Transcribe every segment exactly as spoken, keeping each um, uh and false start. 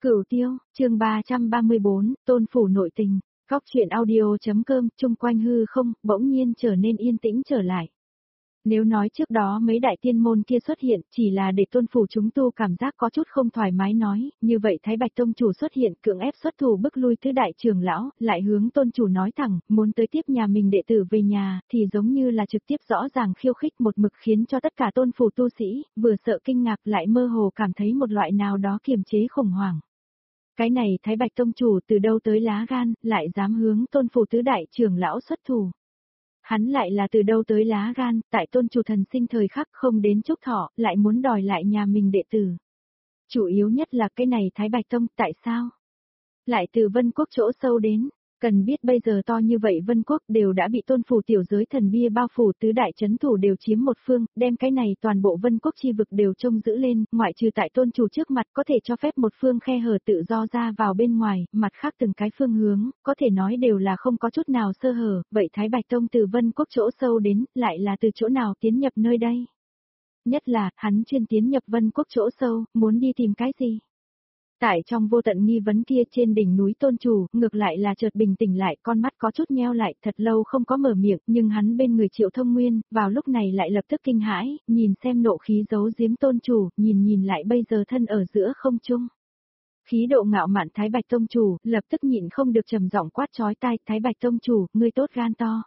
Cửu Tiêu, chương ba trăm ba mươi bốn, Tôn phủ nội tình. Góc truyện audio.com, chung quanh hư không, bỗng nhiên trở nên yên tĩnh trở lại. Nếu nói trước đó mấy đại tiên môn kia xuất hiện chỉ là để Tôn phủ chúng tu cảm giác có chút không thoải mái nói, như vậy Thái Bạch Tông chủ xuất hiện cưỡng ép xuất thủ bức lui tứ đại trưởng lão, lại hướng Tôn chủ nói thẳng, muốn tới tiếp nhà mình đệ tử về nhà, thì giống như là trực tiếp rõ ràng khiêu khích một mực khiến cho tất cả Tôn phủ tu sĩ, vừa sợ kinh ngạc lại mơ hồ cảm thấy một loại nào đó kiềm chế khủng hoảng. Cái này Thái Bạch Tông chủ từ đâu tới lá gan, lại dám hướng Tôn phủ tứ đại trưởng lão xuất thủ. Hắn lại là từ đâu tới lá gan, tại Tôn chủ thần sinh thời khắc không đến chúc thọ, lại muốn đòi lại nhà mình đệ tử. Chủ yếu nhất là cái này Thái Bạch Tông, tại sao? Lại từ Vân Quốc chỗ sâu đến, cần biết bây giờ to như vậy Vân Quốc đều đã bị Tôn phủ tiểu giới thần bia bao phủ, tứ đại chấn thủ đều chiếm một phương, đem cái này toàn bộ Vân Quốc chi vực đều trông giữ lên, ngoại trừ tại Tôn chủ trước mặt có thể cho phép một phương khe hở tự do ra vào bên ngoài, mặt khác từng cái phương hướng, có thể nói đều là không có chút nào sơ hở, vậy Thái Bạch Tông từ Vân Quốc chỗ sâu đến, lại là từ chỗ nào tiến nhập nơi đây? Nhất là, hắn chuyên tiến nhập Vân Quốc chỗ sâu, muốn đi tìm cái gì? Tại trong vô tận nghi vấn kia trên đỉnh núi Tôn chủ, ngược lại là chợt bình tĩnh lại, con mắt có chút nheo lại, thật lâu không có mở miệng, nhưng hắn bên người Triệu Thông Nguyên, vào lúc này lại lập tức kinh hãi, nhìn xem nộ khí giấu giếm Tôn chủ, nhìn nhìn lại bây giờ thân ở giữa không trung. Khí độ ngạo mạn Thái Bạch Tông chủ, lập tức nhịn không được trầm giọng quát chói tai, Thái Bạch Tông chủ, ngươi tốt gan to.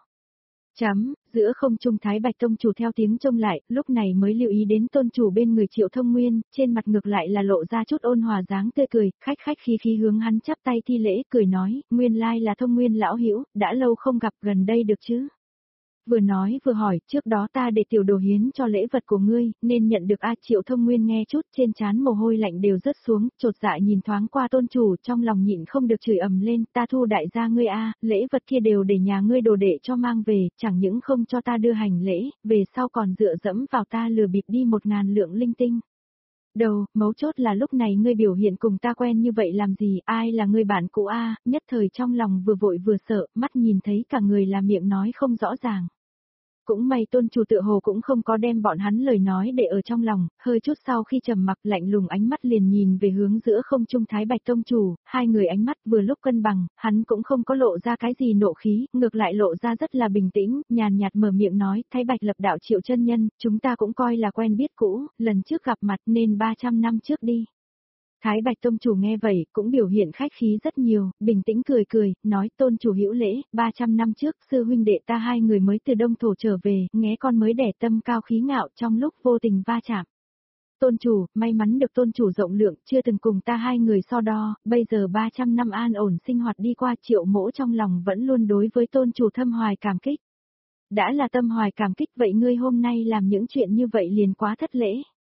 Chấm, giữa không trung Thái Bạch Tông chủ theo tiếng trông lại, lúc này mới lưu ý đến Tôn chủ bên người Triệu Thông Nguyên, trên mặt ngược lại là lộ ra chút ôn hòa dáng tươi cười, khách khách khí khí hướng hắn chắp tay thi lễ, cười nói, nguyên lai là Thông Nguyên lão hữu, đã lâu không gặp, gần đây được chứ? Vừa nói vừa hỏi, trước đó ta để tiểu đồ hiến cho lễ vật của ngươi, nên nhận được a. Triệu Thông Nguyên nghe chút, trên trán mồ hôi lạnh đều rớt xuống, chột dạ nhìn thoáng qua Tôn chủ, trong lòng nhịn không được chửi ầm lên, ta thu đại gia ngươi a, lễ vật kia đều để nhà ngươi đồ đệ cho mang về, chẳng những không cho ta đưa hành lễ, về sau còn dựa dẫm vào ta lừa bịp đi một ngàn lượng linh tinh. Đầu, mấu chốt là lúc này ngươi biểu hiện cùng ta quen như vậy làm gì, ai là ngươi bạn cũ a? Nhất thời trong lòng vừa vội vừa sợ, mắt nhìn thấy cả người là miệng nói không rõ ràng. Cũng may Tôn chủ tựa hồ cũng không có đem bọn hắn lời nói để ở trong lòng, hơi chút sau khi trầm mặc lạnh lùng ánh mắt liền nhìn về hướng giữa không trung Thái Bạch Tông chủ, hai người ánh mắt vừa lúc cân bằng, hắn cũng không có lộ ra cái gì nộ khí, ngược lại lộ ra rất là bình tĩnh, nhàn nhạt mở miệng nói, Thái Bạch lập đạo Triệu chân nhân, chúng ta cũng coi là quen biết cũ, lần trước gặp mặt nên ba trăm năm trước đi. Thái Bạch Tông chủ nghe vậy, cũng biểu hiện khách khí rất nhiều, bình tĩnh cười cười, nói Tôn chủ hữu lễ, ba trăm năm trước, sư huynh đệ ta hai người mới từ Đông Thổ trở về, nghe con mới đẻ tâm cao khí ngạo trong lúc vô tình va chạm. Tôn chủ, may mắn được Tôn chủ rộng lượng, chưa từng cùng ta hai người so đo, bây giờ ba trăm năm an ổn sinh hoạt đi qua, Triệu mỗ trong lòng vẫn luôn đối với Tôn chủ thâm hoài cảm kích. Đã là tâm hoài cảm kích vậy ngươi hôm nay làm những chuyện như vậy liền quá thất lễ.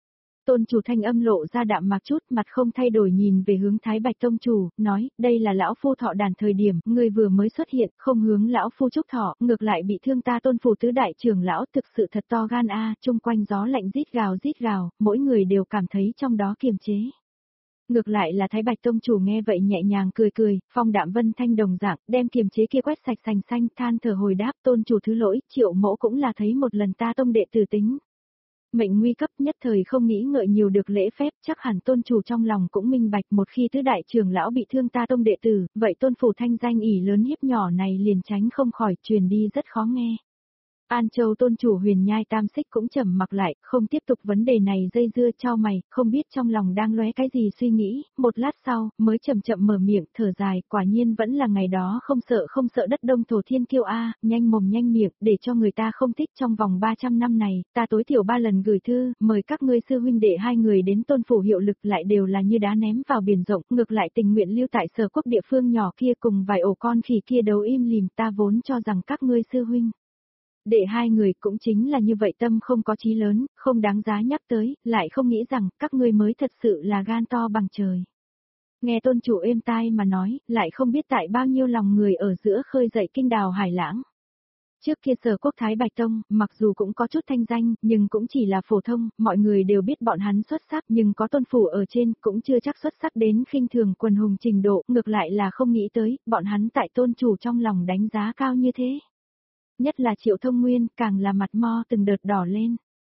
Tôn chủ thanh âm lộ ra đạm mạc chút, mặt không thay đổi nhìn về hướng Thái Bạch Tông chủ, nói, đây là lão phu thọ đàn thời điểm, người vừa mới xuất hiện, không hướng lão phu chúc thọ, ngược lại bị thương ta Tôn phủ tứ đại trưởng lão, thực sự thật to gan a, chung quanh gió lạnh rít gào rít gào, mỗi người đều cảm thấy trong đó kiềm chế. Ngược lại là Thái Bạch Tông chủ nghe vậy nhẹ nhàng cười cười, phong đạm vân thanh đồng dạng, đem kiềm chế kia quét sạch sành xanh, than thở hồi đáp, Tôn chủ thứ lỗi, Triệu mỗ cũng là thấy một lần ta tông đệ tử tính. Mệnh nguy cấp nhất thời không nghĩ ngợi nhiều được lễ phép, chắc hẳn Tôn chủ trong lòng cũng minh bạch, một khi tứ đại trưởng lão bị thương ta tông đệ tử, vậy Tôn phủ thanh danh ỷ lớn hiếp nhỏ này liền tránh không khỏi, truyền đi rất khó nghe. An Châu Tôn chủ Huyền Nhai Tam Xích cũng trầm mặc lại, không tiếp tục vấn đề này dây dưa chau mày, không biết trong lòng đang lóe cái gì suy nghĩ, một lát sau, mới chậm chậm mở miệng, thở dài, quả nhiên vẫn là ngày đó không sợ không sợ đất Đông Thổ Thiên Kiêu a, nhanh mồm nhanh miệng, để cho người ta không thích trong vòng ba trăm năm này, ta tối thiểu ba lần gửi thư, mời các ngươi sư huynh đệ hai người đến Tôn phủ hiệu lực lại đều là như đá ném vào biển rộng, ngược lại tình nguyện lưu tại Sở Quốc địa phương nhỏ kia cùng vài ổ con khỉ kia đấu im lìm, ta vốn cho rằng các ngươi sư huynh để hai người cũng chính là như vậy tâm không có chí lớn, không đáng giá nhắc tới, lại không nghĩ rằng các ngươi mới thật sự là gan to bằng trời. Nghe Tôn chủ êm tai mà nói, lại không biết tại bao nhiêu lòng người ở giữa khơi dậy kinh đào hải lãng. Trước kia Sở Quốc Thái Bạch Tông, mặc dù cũng có chút thanh danh, nhưng cũng chỉ là phổ thông, mọi người đều biết bọn hắn xuất sắc, nhưng có Tôn phủ ở trên, cũng chưa chắc xuất sắc đến khinh thường quần hùng trình độ, ngược lại là không nghĩ tới, bọn hắn tại Tôn chủ trong lòng đánh giá cao như thế. Nhất là Triệu Thông Nguyên, càng là mặt mo từng đợt đỏ lên.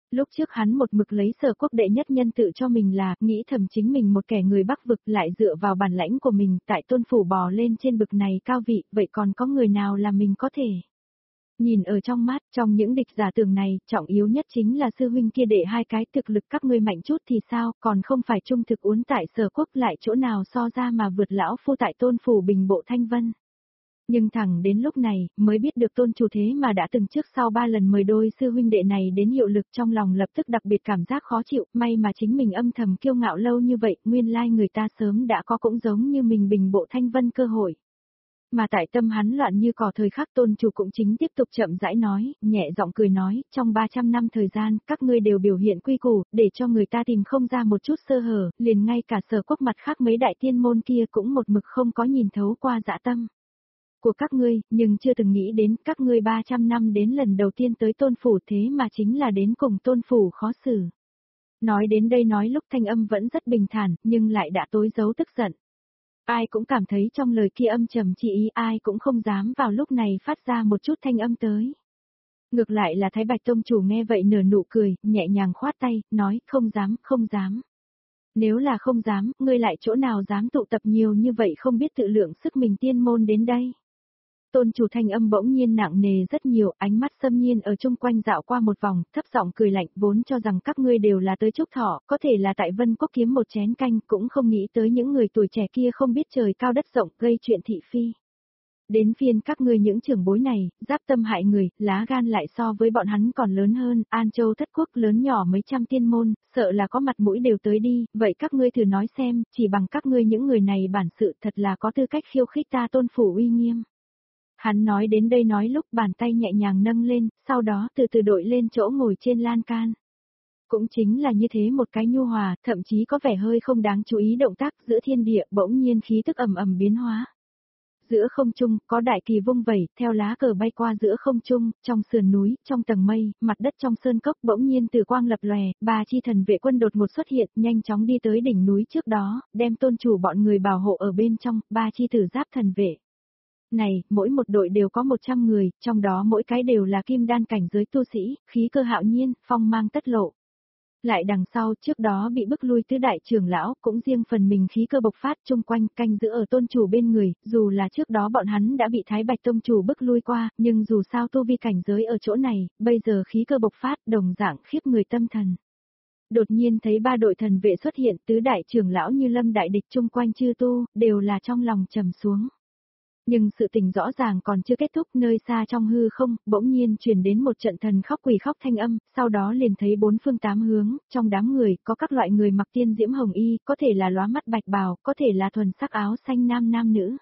Lúc trước hắn một mực lấy Sở Quốc đệ nhất nhân tự cho mình là, nghĩ thầm chính mình một kẻ người Bắc vực lại dựa vào bản lãnh của mình tại tôn phủ bò lên trên bực này cao vị, vậy còn có người nào là mình có thể. Nhìn ở trong mắt, trong những địch giả tưởng này, trọng yếu nhất chính là sư huynh kia đệ hai cái thực lực các ngươi mạnh chút thì sao, còn không phải trung thực uốn tại Sở Quốc lại chỗ nào so ra mà vượt lão phu tại tôn phủ bình bộ thanh vân. Nhưng thẳng đến lúc này, mới biết được tôn chủ thế mà đã từng trước sau ba lần mời đôi sư huynh đệ này đến hiệu lực, trong lòng lập tức đặc biệt cảm giác khó chịu, may mà chính mình âm thầm kiêu ngạo lâu như vậy, nguyên lai người ta sớm đã có cũng giống như mình bình bộ thanh vân cơ hội. Mà tại tâm hắn loạn như cỏ thời khắc tôn chủ cũng chính tiếp tục chậm rãi nói, nhẹ giọng cười nói, trong ba trăm năm thời gian, các ngươi đều biểu hiện quy củ, để cho người ta tìm không ra một chút sơ hở, liền ngay cả Sở Quốc mặt khác mấy đại tiên môn kia cũng một mực không có nhìn thấu qua dã tâm của các ngươi, nhưng chưa từng nghĩ đến các ngươi ba trăm năm đến lần đầu tiên tới tôn phủ thế mà chính là đến cùng tôn phủ khó xử. Nói đến đây nói lúc thanh âm vẫn rất bình thản, nhưng lại đã tối giấu tức giận. Ai cũng cảm thấy trong lời kia âm trầm chỉ ý, ai cũng không dám vào lúc này phát ra một chút thanh âm tới. Ngược lại là Thái Bạch Tông chủ nghe vậy nở nụ cười, nhẹ nhàng khoát tay, nói không dám, không dám. Nếu là không dám, ngươi lại chỗ nào dám tụ tập nhiều như vậy không biết tự lượng sức mình tiên môn đến đây. Tôn chủ thanh âm bỗng nhiên nặng nề rất nhiều, ánh mắt xâm nhiên ở chung quanh dạo qua một vòng, thấp giọng cười lạnh, vốn cho rằng các ngươi đều là tới chúc thọ, có thể là tại Vân Quốc kiếm một chén canh, cũng không nghĩ tới những người tuổi trẻ kia không biết trời cao đất rộng, gây chuyện thị phi. Đến phiên các ngươi những trưởng bối này, giáp tâm hại người, lá gan lại so với bọn hắn còn lớn hơn, An Châu thất quốc lớn nhỏ mấy trăm tiên môn, sợ là có mặt mũi đều tới đi, vậy các ngươi thử nói xem, chỉ bằng các ngươi những người này bản sự thật là có tư cách khiêu khích ta tôn phủ uy nghiêm. Hắn nói đến đây nói lúc bàn tay nhẹ nhàng nâng lên, sau đó từ từ đội lên chỗ ngồi trên lan can. Cũng chính là như thế một cái nhu hòa, thậm chí có vẻ hơi không đáng chú ý động tác giữa thiên địa bỗng nhiên khí tức ầm ầm biến hóa. Giữa không trung, có đại kỳ vung vẩy, theo lá cờ bay qua giữa không trung, trong sườn núi, trong tầng mây, mặt đất trong sơn cốc bỗng nhiên từ quang lập lòe, ba chi thần vệ quân đột ngột xuất hiện, nhanh chóng đi tới đỉnh núi trước đó, đem tôn chủ bọn người bảo hộ ở bên trong, ba chi tử giáp thần vệ. Này, mỗi một đội đều có một trăm người, trong đó mỗi cái đều là kim đan cảnh giới tu sĩ, khí cơ hạo nhiên, phong mang tất lộ. Lại đằng sau, trước đó bị bức lui tứ đại trưởng lão, cũng riêng phần mình khí cơ bộc phát chung quanh canh giữ ở tôn chủ bên người, dù là trước đó bọn hắn đã bị Thái Bạch Tông chủ bức lui qua, nhưng dù sao tu vi cảnh giới ở chỗ này, bây giờ khí cơ bộc phát đồng dạng khiếp người tâm thần. Đột nhiên thấy ba đội thần vệ xuất hiện, tứ đại trưởng lão như lâm đại địch chung quanh chư tu, đều là trong lòng trầm xuống. Nhưng sự tình rõ ràng còn chưa kết thúc, nơi xa trong hư không, bỗng nhiên truyền đến một trận thần khóc quỷ khóc thanh âm, sau đó liền thấy bốn phương tám hướng, trong đám người, có các loại người mặc tiên diễm hồng y, có thể là lóa mắt bạch bào, có thể là thuần sắc áo xanh nam nam nữ.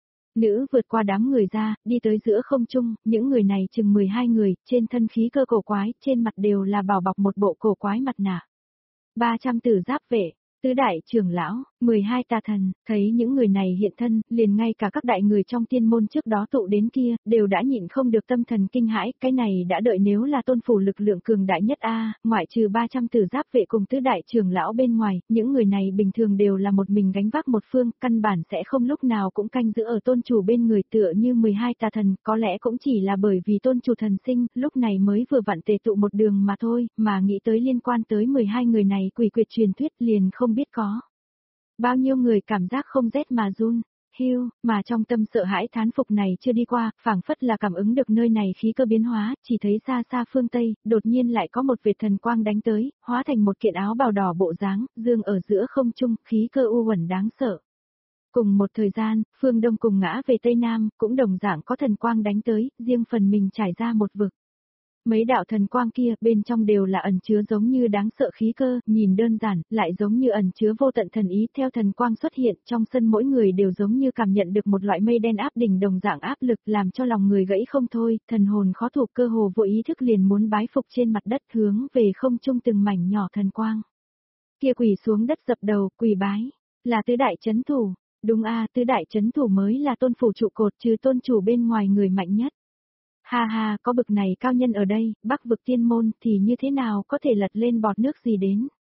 Nữ vượt qua đám người ra, đi tới giữa không trung, những người này chừng mười hai người, trên thân khí cơ cổ quái, trên mặt đều là bảo bọc một bộ cổ quái mặt nạ. ba trăm tử giáp vệ. Tứ đại trưởng lão, mười hai tà thần, thấy những người này hiện thân, liền ngay cả các đại người trong tiên môn trước đó tụ đến kia, đều đã nhịn không được tâm thần kinh hãi, cái này đã đợi nếu là tôn phủ lực lượng cường đại nhất a, ngoại trừ ba trăm tử giáp vệ cùng tứ đại trưởng lão bên ngoài, những người này bình thường đều là một mình gánh vác một phương, căn bản sẽ không lúc nào cũng canh giữ ở tôn chủ bên người tựa như mười hai tà thần, có lẽ cũng chỉ là bởi vì tôn chủ thần sinh, lúc này mới vừa vặn tề tụ một đường mà thôi, mà nghĩ tới liên quan tới mười hai người này quỷ quyệt truyền thuyết liền không biết có. Bao nhiêu người cảm giác không rét mà run, hiu, mà trong tâm sợ hãi thán phục này chưa đi qua, phảng phất là cảm ứng được nơi này khí cơ biến hóa, chỉ thấy xa xa phương Tây, đột nhiên lại có một vệt thần quang đánh tới, hóa thành một kiện áo bào đỏ bộ dáng, dương ở giữa không trung, khí cơ u uẩn đáng sợ. Cùng một thời gian, phương Đông cùng ngã về Tây Nam, cũng đồng dạng có thần quang đánh tới, riêng phần mình trải ra một vực. Mấy đạo thần quang kia, bên trong đều là ẩn chứa giống như đáng sợ khí cơ, nhìn đơn giản, lại giống như ẩn chứa vô tận thần ý, theo thần quang xuất hiện, trong sân mỗi người đều giống như cảm nhận được một loại mây đen áp đỉnh đồng dạng áp lực, làm cho lòng người gãy không thôi, thần hồn khó thuộc cơ hồ vô ý thức liền muốn bái phục trên mặt đất hướng về không trung từng mảnh nhỏ thần quang. Kia quỳ xuống đất dập đầu, quỳ bái, là tứ đại chấn thủ, đúng a, tứ đại chấn thủ mới là tôn phủ trụ cột trừ tôn chủ bên ngoài người mạnh nhất. Ha ha, có bực này cao nhân ở đây, bắc vực tiên môn thì như thế nào có thể lật lên bọt nước gì đến.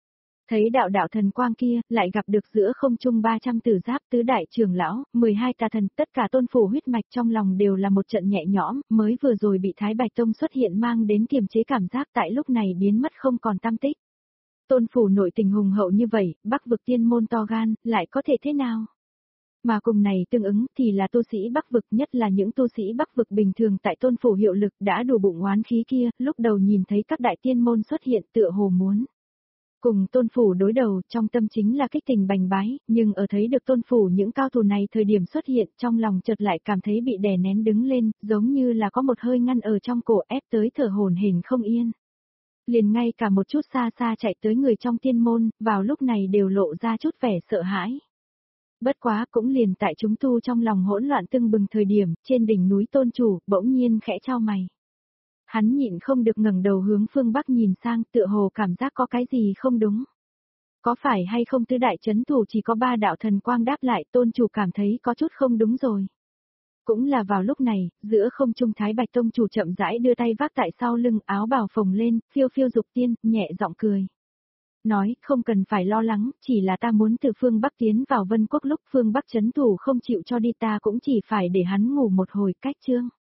Thấy đạo đạo thần quang kia, lại gặp được giữa không trung ba trăm tử giáp tứ đại trưởng lão, mười hai tà thần, tất cả tôn phủ huyết mạch trong lòng đều là một trận nhẹ nhõm, mới vừa rồi bị Thái Bạch Tông xuất hiện mang đến kiềm chế cảm giác tại lúc này biến mất không còn tăm tích. Tôn phủ nội tình hùng hậu như vậy, Bắc vực tiên môn to gan, lại có thể thế nào? Mà cùng này tương ứng thì là tu sĩ Bắc vực, nhất là những tu sĩ Bắc vực bình thường tại tôn phủ hiệu lực đã đủ bụng oán khí kia, lúc đầu nhìn thấy các đại tiên môn xuất hiện tựa hồ muốn cùng tôn phủ đối đầu, trong tâm chính là kích tình bành bái, nhưng ở thấy được tôn phủ những cao thủ này thời điểm xuất hiện, trong lòng chợt lại cảm thấy bị đè nén đứng lên, giống như là có một hơi ngăn ở trong cổ ép tới thở hổn hển không yên. Liền ngay cả một chút xa xa chạy tới người trong tiên môn, vào lúc này đều lộ ra chút vẻ sợ hãi. Bất quá cũng liền tại chúng tu trong lòng hỗn loạn tưng bừng thời điểm, trên đỉnh núi tôn chủ, bỗng nhiên khẽ chau mày. Hắn nhịn không được ngẩng đầu hướng phương Bắc nhìn sang, tựa hồ cảm giác có cái gì không đúng. Có phải hay không tứ đại chấn thủ chỉ có ba đạo thần quang đáp lại, tôn chủ cảm thấy có chút không đúng rồi. Cũng là vào lúc này, giữa không trung Thái Bạch Tông chủ chậm rãi đưa tay vác tại sau lưng, áo bào phồng lên, phiêu phiêu dục tiên, nhẹ giọng cười. Nói, không cần phải lo lắng, chỉ là ta muốn từ phương Bắc tiến vào Vân Quốc, lúc phương Bắc chấn thủ không chịu cho đi ta cũng chỉ phải để hắn ngủ một hồi cách chương.